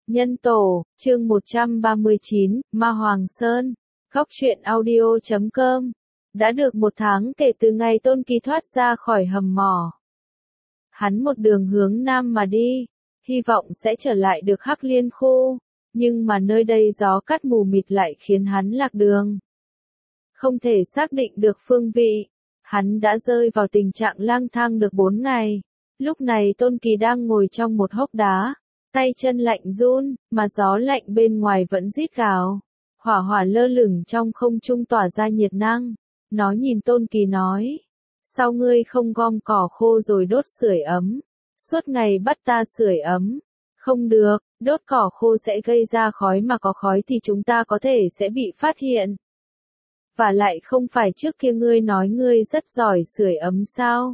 Nhân tổ, chương 139, Ma Hoàng Sơn, Góc truyện audio.com. Đã được 1 tháng kể từ ngày Tôn Kỳ thoát ra khỏi hầm mỏ. Hắn một đường hướng nam mà đi, hy vọng sẽ trở lại được Hắc Liên khu, nhưng mà nơi đây gió cát mù mịt lại khiến hắn lạc đường. Không thể xác định được phương vị, hắn đã rơi vào tình trạng lang thang được 4 ngày. Lúc này Tôn Kỳ đang ngồi trong một hốc đá, tay chân lạnh run, mà gió lạnh bên ngoài vẫn rít gào. Hỏa hỏa lơ lửng trong không trung tỏa ra nhiệt năng. Nó nhìn Tôn Kỳ nói, sao ngươi không gom cỏ khô rồi đốt sưởi ấm? Suốt ngày bắt ta sưởi ấm. Không được, đốt cỏ khô sẽ gây ra khói, mà có khói thì chúng ta có thể sẽ bị phát hiện. Và lại không phải trước kia ngươi nói ngươi rất giỏi sưởi ấm sao?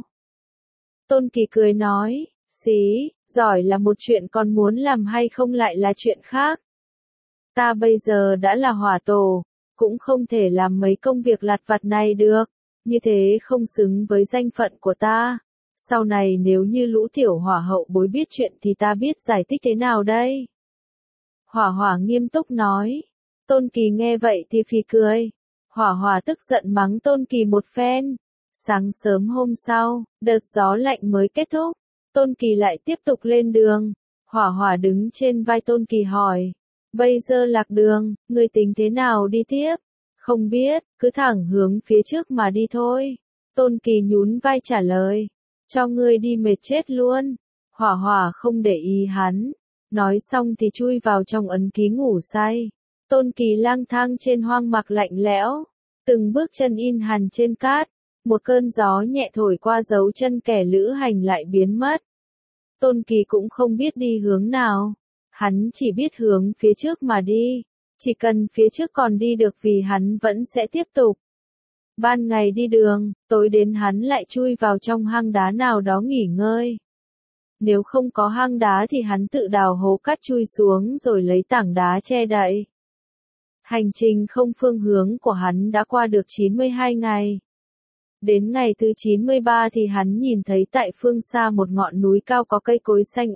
Tôn Kỳ cười nói, xí, giỏi là một chuyện, còn muốn làm hay không lại là chuyện khác. Ta bây giờ đã là hỏa tổ, cũng không thể làm mấy công việc lặt vặt này được, như thế không xứng với danh phận của ta. Sau này nếu như lũ tiểu hỏa hậu bối biết chuyện thì ta biết giải thích thế nào đây? Hỏa hỏa nghiêm túc nói. Tôn Kỳ nghe vậy thì phì cười. Hỏa hỏa tức giận mắng Tôn Kỳ một phen. Sáng sớm hôm sau, đợt gió lạnh mới kết thúc, Tôn Kỳ lại tiếp tục lên đường. Hỏa hỏa đứng trên vai Tôn Kỳ hỏi, bây giờ lạc đường, ngươi tính thế nào đi tiếp? Không biết, cứ thẳng hướng phía trước mà đi thôi. Tôn Kỳ nhún vai trả lời, cho ngươi đi mệt chết luôn. Hỏa hỏa không để ý hắn, nói xong thì chui vào trong ấn ký ngủ say. Tôn Kỳ lang thang trên hoang mạc lạnh lẽo, từng bước chân in hằn trên cát. Một cơn gió nhẹ thổi qua dấu chân kẻ lữ hành lại biến mất. Tôn Kỳ cũng không biết đi hướng nào. Hắn chỉ biết hướng phía trước mà đi. Chỉ cần phía trước còn đi được vì hắn vẫn sẽ tiếp tục. Ban ngày đi đường, tối đến hắn lại chui vào trong hang đá nào đó nghỉ ngơi. Nếu không có hang đá thì hắn tự đào hố cát chui xuống rồi lấy tảng đá che đậy. Hành trình không phương hướng của hắn đã qua được 92 ngày. Đến ngày thứ 93 thì hắn nhìn thấy tại phương xa một ngọn núi cao có cây cối xanh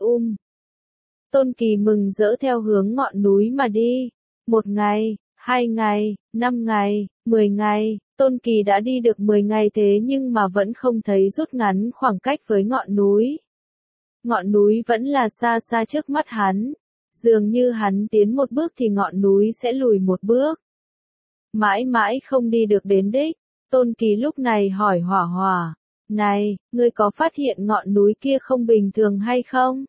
Tôn Kỳ mừng rỡ theo hướng ngọn núi mà đi. 1 ngày, 2 ngày, 5 ngày, 10 ngày, Tôn Kỳ đã đi được 10 ngày thế nhưng mà vẫn không thấy rút ngắn khoảng cách với ngọn núi. Ngọn núi vẫn là xa xa trước mắt hắn. Dường như hắn tiến một bước thì ngọn núi sẽ lùi một bước. Mãi mãi không đi được đến đích. Tôn Kỳ lúc này hỏi hỏa hỏa, này, ngươi có phát hiện ngọn núi kia không bình thường hay không?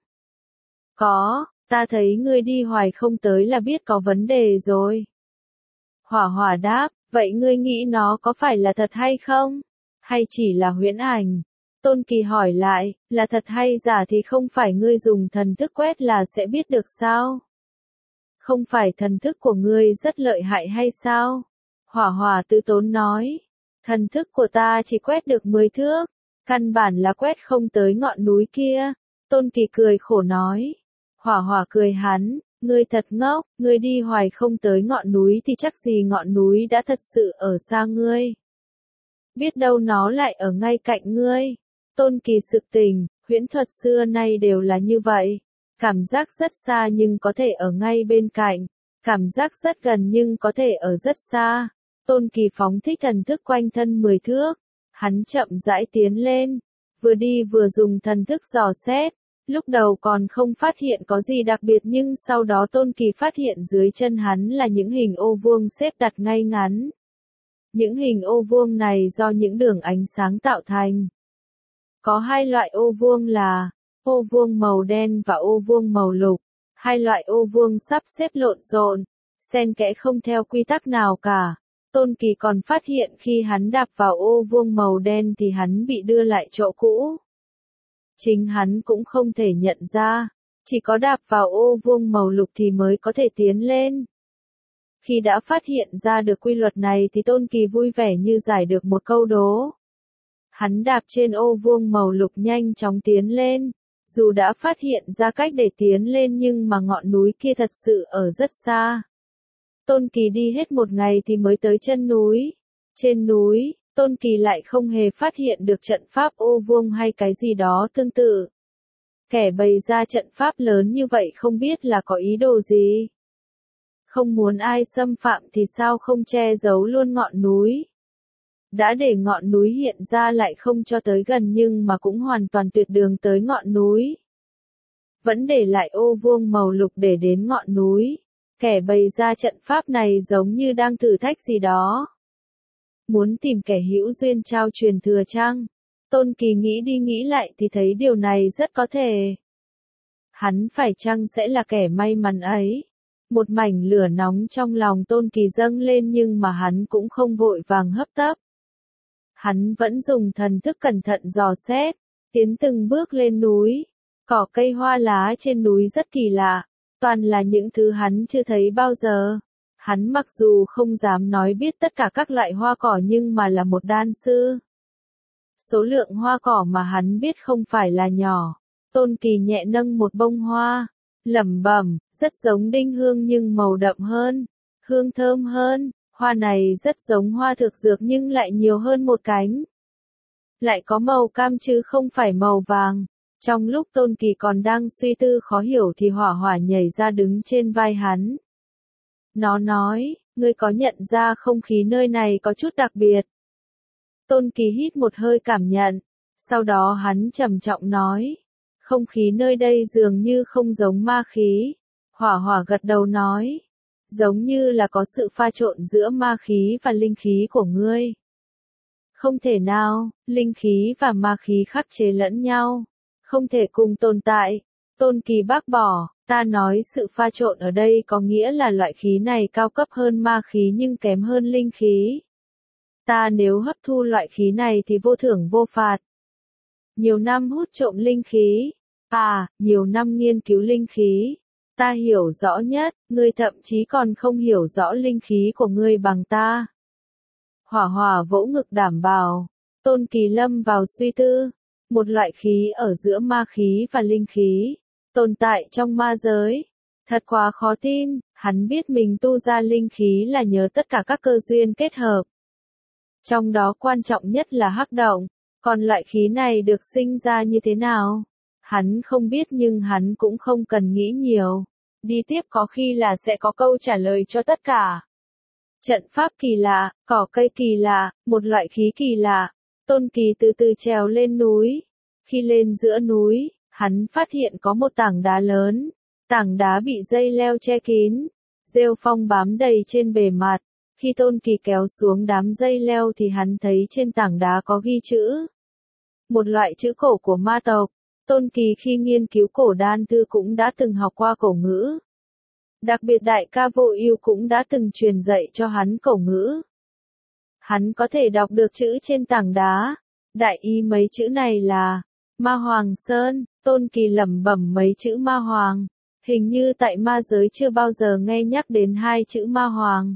Có, ta thấy ngươi đi hoài không tới là biết có vấn đề rồi. Hỏa hỏa đáp, vậy ngươi nghĩ nó có phải là thật hay không? Hay chỉ là huyễn ảnh? Tôn Kỳ hỏi lại, là thật hay giả thì không phải ngươi dùng thần thức quét là sẽ biết được sao? Không phải thần thức của ngươi rất lợi hại hay sao? Hỏa hỏa tự tốn nói. Thần thức của ta chỉ quét được 10 thước, căn bản là quét không tới ngọn núi kia. Tôn Kỳ cười khổ nói. Hỏa hỏa cười hắn, ngươi thật ngốc, ngươi đi hoài không tới ngọn núi thì chắc gì ngọn núi đã thật sự ở xa ngươi. Biết đâu nó lại ở ngay cạnh ngươi. Tôn Kỳ sực tỉnh, huyễn thuật xưa nay đều là như vậy. Cảm giác rất xa nhưng có thể ở ngay bên cạnh, cảm giác rất gần nhưng có thể ở rất xa. Tôn Kỳ phóng thích thần thức quanh thân 10 thước, hắn chậm rãi tiến lên, vừa đi vừa dùng thần thức dò xét, lúc đầu còn không phát hiện có gì đặc biệt nhưng sau đó Tôn Kỳ phát hiện dưới chân hắn là những hình ô vuông xếp đặt ngay ngắn. Những hình ô vuông này do những đường ánh sáng tạo thành. Có 2 loại ô vuông là ô vuông màu đen và ô vuông màu lục. 2 loại ô vuông sắp xếp lộn xộn, xen kẽ không theo quy tắc nào cả. Tôn Kỳ còn phát hiện khi hắn đạp vào ô vuông màu đen thì hắn bị đưa lại chỗ cũ. Chính hắn cũng không thể nhận ra, chỉ có đạp vào ô vuông màu lục thì mới có thể tiến lên. Khi đã phát hiện ra được quy luật này thì Tôn Kỳ vui vẻ như giải được một câu đố. Hắn đạp trên ô vuông màu lục nhanh chóng tiến lên, dù đã phát hiện ra cách để tiến lên nhưng mà ngọn núi kia thật sự ở rất xa. Tôn Kỳ đi hết 1 ngày thì mới tới chân núi. Trên núi, Tôn Kỳ lại không hề phát hiện được trận pháp ô vuông hay cái gì đó tương tự. Kẻ bày ra trận pháp lớn như vậy không biết là có ý đồ gì. Không muốn ai xâm phạm thì sao không che giấu luôn ngọn núi. Đã để ngọn núi hiện ra lại không cho tới gần nhưng mà cũng hoàn toàn tuyệt đường tới ngọn núi. Vẫn để lại ô vuông màu lục để đến ngọn núi. Kẻ bày ra trận pháp này giống như đang thử thách gì đó. Muốn tìm kẻ hữu duyên trao truyền thừa chăng? Tôn Kỳ nghĩ đi nghĩ lại thì thấy điều này rất có thể. Hắn phải chăng sẽ là kẻ may mắn ấy? Một mảnh lửa nóng trong lòng Tôn Kỳ dâng lên nhưng mà hắn cũng không vội vàng hấp tấp. Hắn vẫn dùng thần thức cẩn thận dò xét, tiến từng bước lên núi. Cỏ cây hoa lá trên núi rất kỳ lạ, toàn là những thứ hắn chưa thấy bao giờ. Hắn mặc dù không dám nói biết tất cả các loại hoa cỏ nhưng mà là một đan sư. Số lượng hoa cỏ mà hắn biết không phải là nhỏ. Tôn Kỳ nhẹ nâng một bông hoa, lẩm bẩm, rất giống đinh hương nhưng màu đậm hơn, hương thơm hơn. Hoa này rất giống hoa thực dược nhưng lại nhiều hơn một cánh. Lại có màu cam chứ không phải màu vàng. Trong lúc Tôn Kỳ còn đang suy tư khó hiểu thì hỏa hỏa nhảy ra đứng trên vai hắn. Nó nói, ngươi có nhận ra không khí nơi này có chút đặc biệt. Tôn Kỳ hít một hơi cảm nhận. Sau đó hắn trầm trọng nói, không khí nơi đây dường như không giống ma khí. Hỏa hỏa gật đầu nói, giống như là có sự pha trộn giữa ma khí và linh khí của ngươi. Không thể nào, linh khí và ma khí khắc chế lẫn nhau. Không thể cùng tồn tại. Tôn Kỳ bác bỏ, ta nói sự pha trộn ở đây có nghĩa là loại khí này cao cấp hơn ma khí nhưng kém hơn linh khí. Ta nếu hấp thu loại khí này thì vô thưởng vô phạt. Nhiều năm hút trộm linh khí. Nhiều năm nghiên cứu linh khí. Ta hiểu rõ nhất, ngươi thậm chí còn không hiểu rõ linh khí của ngươi bằng ta. Hỏa hỏa vỗ ngực đảm bảo. Tôn Kỳ lâm vào suy tư. Một loại khí ở giữa ma khí và linh khí. Tồn tại trong ma giới. Thật quá khó tin, hắn biết mình tu ra linh khí là nhờ tất cả các cơ duyên kết hợp. Trong đó quan trọng nhất là hắc động. Còn loại khí này được sinh ra như thế nào? Hắn không biết nhưng hắn cũng không cần nghĩ nhiều. Đi tiếp có khi là sẽ có câu trả lời cho tất cả. Trận pháp kỳ lạ, cỏ cây kỳ lạ, một loại khí kỳ lạ. Tôn Kỳ từ từ trèo lên núi. Khi lên giữa núi, hắn phát hiện có một tảng đá lớn. Tảng đá bị dây leo che kín. Rêu phong bám đầy trên bề mặt. Khi Tôn Kỳ kéo xuống đám dây leo thì hắn thấy trên tảng đá có ghi chữ. Một loại chữ cổ của ma tộc. Tôn Kỳ khi nghiên cứu cổ đan thư cũng đã từng học qua cổ ngữ. Đặc biệt đại ca Vô Ưu cũng đã từng truyền dạy cho hắn cổ ngữ. Hắn có thể đọc được chữ trên tảng đá. Đại ý mấy chữ này là Ma Hoàng Sơn. Tôn Kỳ lẩm bẩm mấy chữ Ma Hoàng. Hình như tại ma giới chưa bao giờ nghe nhắc đến hai chữ Ma Hoàng.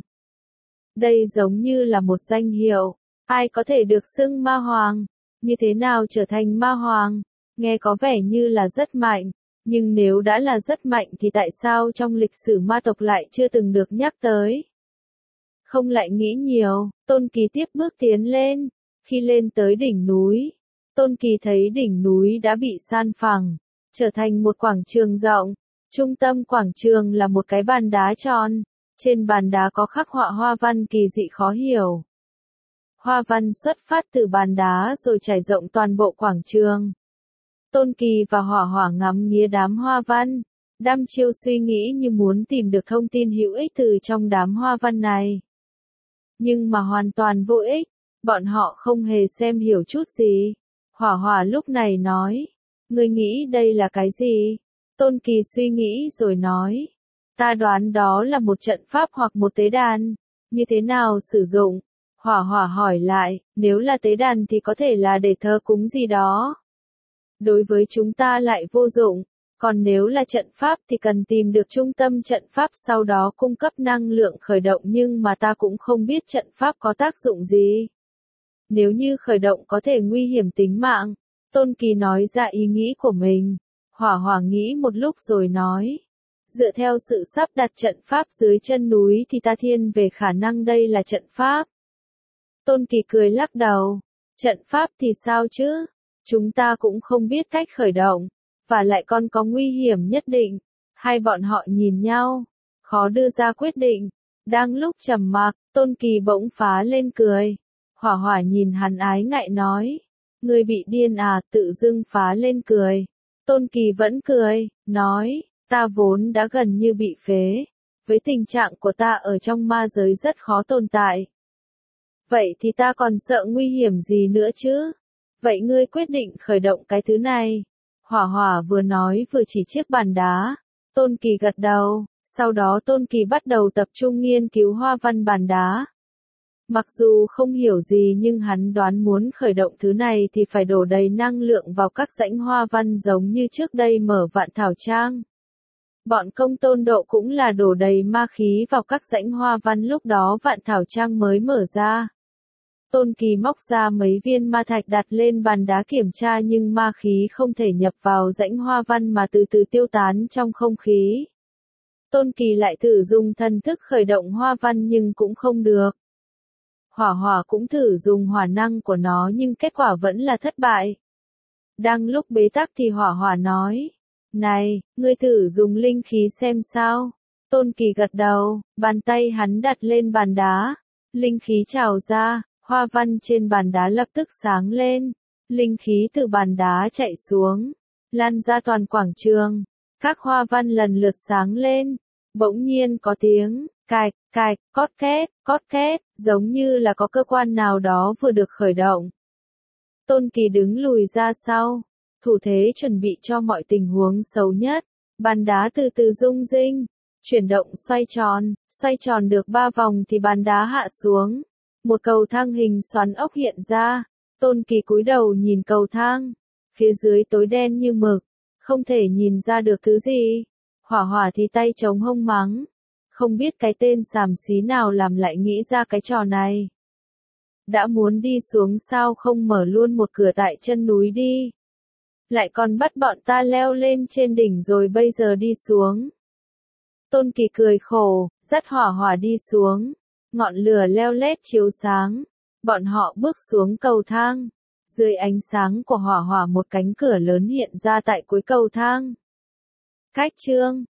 Đây giống như là một danh hiệu. Ai có thể được xưng Ma Hoàng? Như thế nào trở thành Ma Hoàng? Nghe có vẻ như là rất mạnh. Nhưng nếu đã là rất mạnh thì tại sao trong lịch sử ma tộc lại chưa từng được nhắc tới? Không lại nghĩ nhiều, Tôn Kỳ tiếp bước tiến lên. Khi lên tới đỉnh núi, Tôn Kỳ thấy đỉnh núi đã bị san phẳng, trở thành một quảng trường rộng. Trung tâm quảng trường là một cái bàn đá tròn. Trên bàn đá có khắc họa hoa văn kỳ dị khó hiểu. Hoa văn xuất phát từ bàn đá rồi trải rộng toàn bộ quảng trường. Tôn Kỳ và hỏa hỏa ngắm nghía đám hoa văn, đăm chiêu suy nghĩ như muốn tìm được thông tin hữu ích từ trong đám hoa văn này. Nhưng mà hoàn toàn vô ích, bọn họ không hề xem hiểu chút gì. Hỏa hỏa lúc này nói, ngươi nghĩ đây là cái gì? Tôn Kỳ suy nghĩ rồi nói, ta đoán đó là một trận pháp hoặc một tế đàn. Như thế nào sử dụng? Hỏa hỏa hỏi lại, nếu là tế đàn thì có thể là để thờ cúng gì đó. Đối với chúng ta lại vô dụng, còn nếu là trận pháp thì cần tìm được trung tâm trận pháp sau đó cung cấp năng lượng khởi động nhưng mà ta cũng không biết trận pháp có tác dụng gì. Nếu như khởi động có thể nguy hiểm tính mạng, Tôn Kỳ nói ra ý nghĩ của mình. Hỏa hỏa nghĩ một lúc rồi nói, dựa theo sự sắp đặt trận pháp dưới chân núi thì ta thiên về khả năng đây là trận pháp. Tôn Kỳ cười lắc đầu, trận pháp thì sao chứ? Chúng ta cũng không biết cách khởi động. và lại còn có nguy hiểm nhất định. Hai bọn họ nhìn nhau, khó đưa ra quyết định. Đang lúc trầm mặc, Tôn Kỳ bỗng phá lên cười. Hỏa Hỏa nhìn hắn ái ngại nói, ngươi bị điên à, tự dưng phá lên cười. Tôn Kỳ vẫn cười, nói, ta vốn đã gần như bị phế. Với tình trạng của ta ở trong ma giới rất khó tồn tại. Vậy thì ta còn sợ nguy hiểm gì nữa chứ? Vậy ngươi quyết định khởi động cái thứ này. Hỏa Hỏa vừa nói vừa chỉ chiếc bàn đá. Tôn Kỳ gật đầu, sau đó Tôn Kỳ bắt đầu tập trung nghiên cứu hoa văn bàn đá. Mặc dù không hiểu gì nhưng hắn đoán muốn khởi động thứ này thì phải đổ đầy năng lượng vào các rãnh hoa văn giống như trước đây mở Vạn Thảo Trang. Bọn Công Tôn Độ cũng là đổ đầy ma khí vào các rãnh hoa văn lúc đó Vạn Thảo Trang mới mở ra. Tôn Kỳ móc ra mấy viên ma thạch đặt lên bàn đá kiểm tra nhưng ma khí không thể nhập vào rãnh hoa văn mà từ từ tiêu tán trong không khí. Tôn Kỳ lại thử dùng thần thức khởi động hoa văn nhưng cũng không được. Hỏa Hỏa cũng thử dùng hỏa năng của nó nhưng kết quả vẫn là thất bại. Đang lúc bế tắc thì Hỏa Hỏa nói, này, ngươi thử dùng linh khí xem sao. Tôn Kỳ gật đầu, bàn tay hắn đặt lên bàn đá. Linh khí trào ra, hoa văn trên bàn đá lập tức sáng lên. Linh khí từ bàn đá chạy xuống, lan ra toàn quảng trường. Các hoa văn lần lượt sáng lên. Bỗng nhiên có tiếng, cạch, cạch, cót két, giống như là có cơ quan nào đó vừa được khởi động. Tôn Kỳ đứng lùi ra sau, thủ thế chuẩn bị cho mọi tình huống xấu nhất. Bàn đá từ từ rung rinh, chuyển động xoay tròn được 3 vòng thì bàn đá hạ xuống. Một cầu thang hình xoắn ốc hiện ra. Tôn Kỳ cúi đầu nhìn cầu thang, phía dưới tối đen như mực, không thể nhìn ra được thứ gì. Hỏa Hỏa thì tay chống hông mắng, không biết cái tên xàm xí nào làm lại nghĩ ra cái trò này. Đã muốn đi xuống sao không mở luôn một cửa tại chân núi đi. Lại còn bắt bọn ta leo lên trên đỉnh rồi bây giờ đi xuống. Tôn Kỳ cười khổ, dắt Hỏa Hỏa đi xuống. Ngọn lửa leo lét chiếu sáng. Bọn họ bước xuống cầu thang. Dưới ánh sáng của Hỏa Hỏa một cánh cửa lớn hiện ra tại cuối cầu thang. Cách chương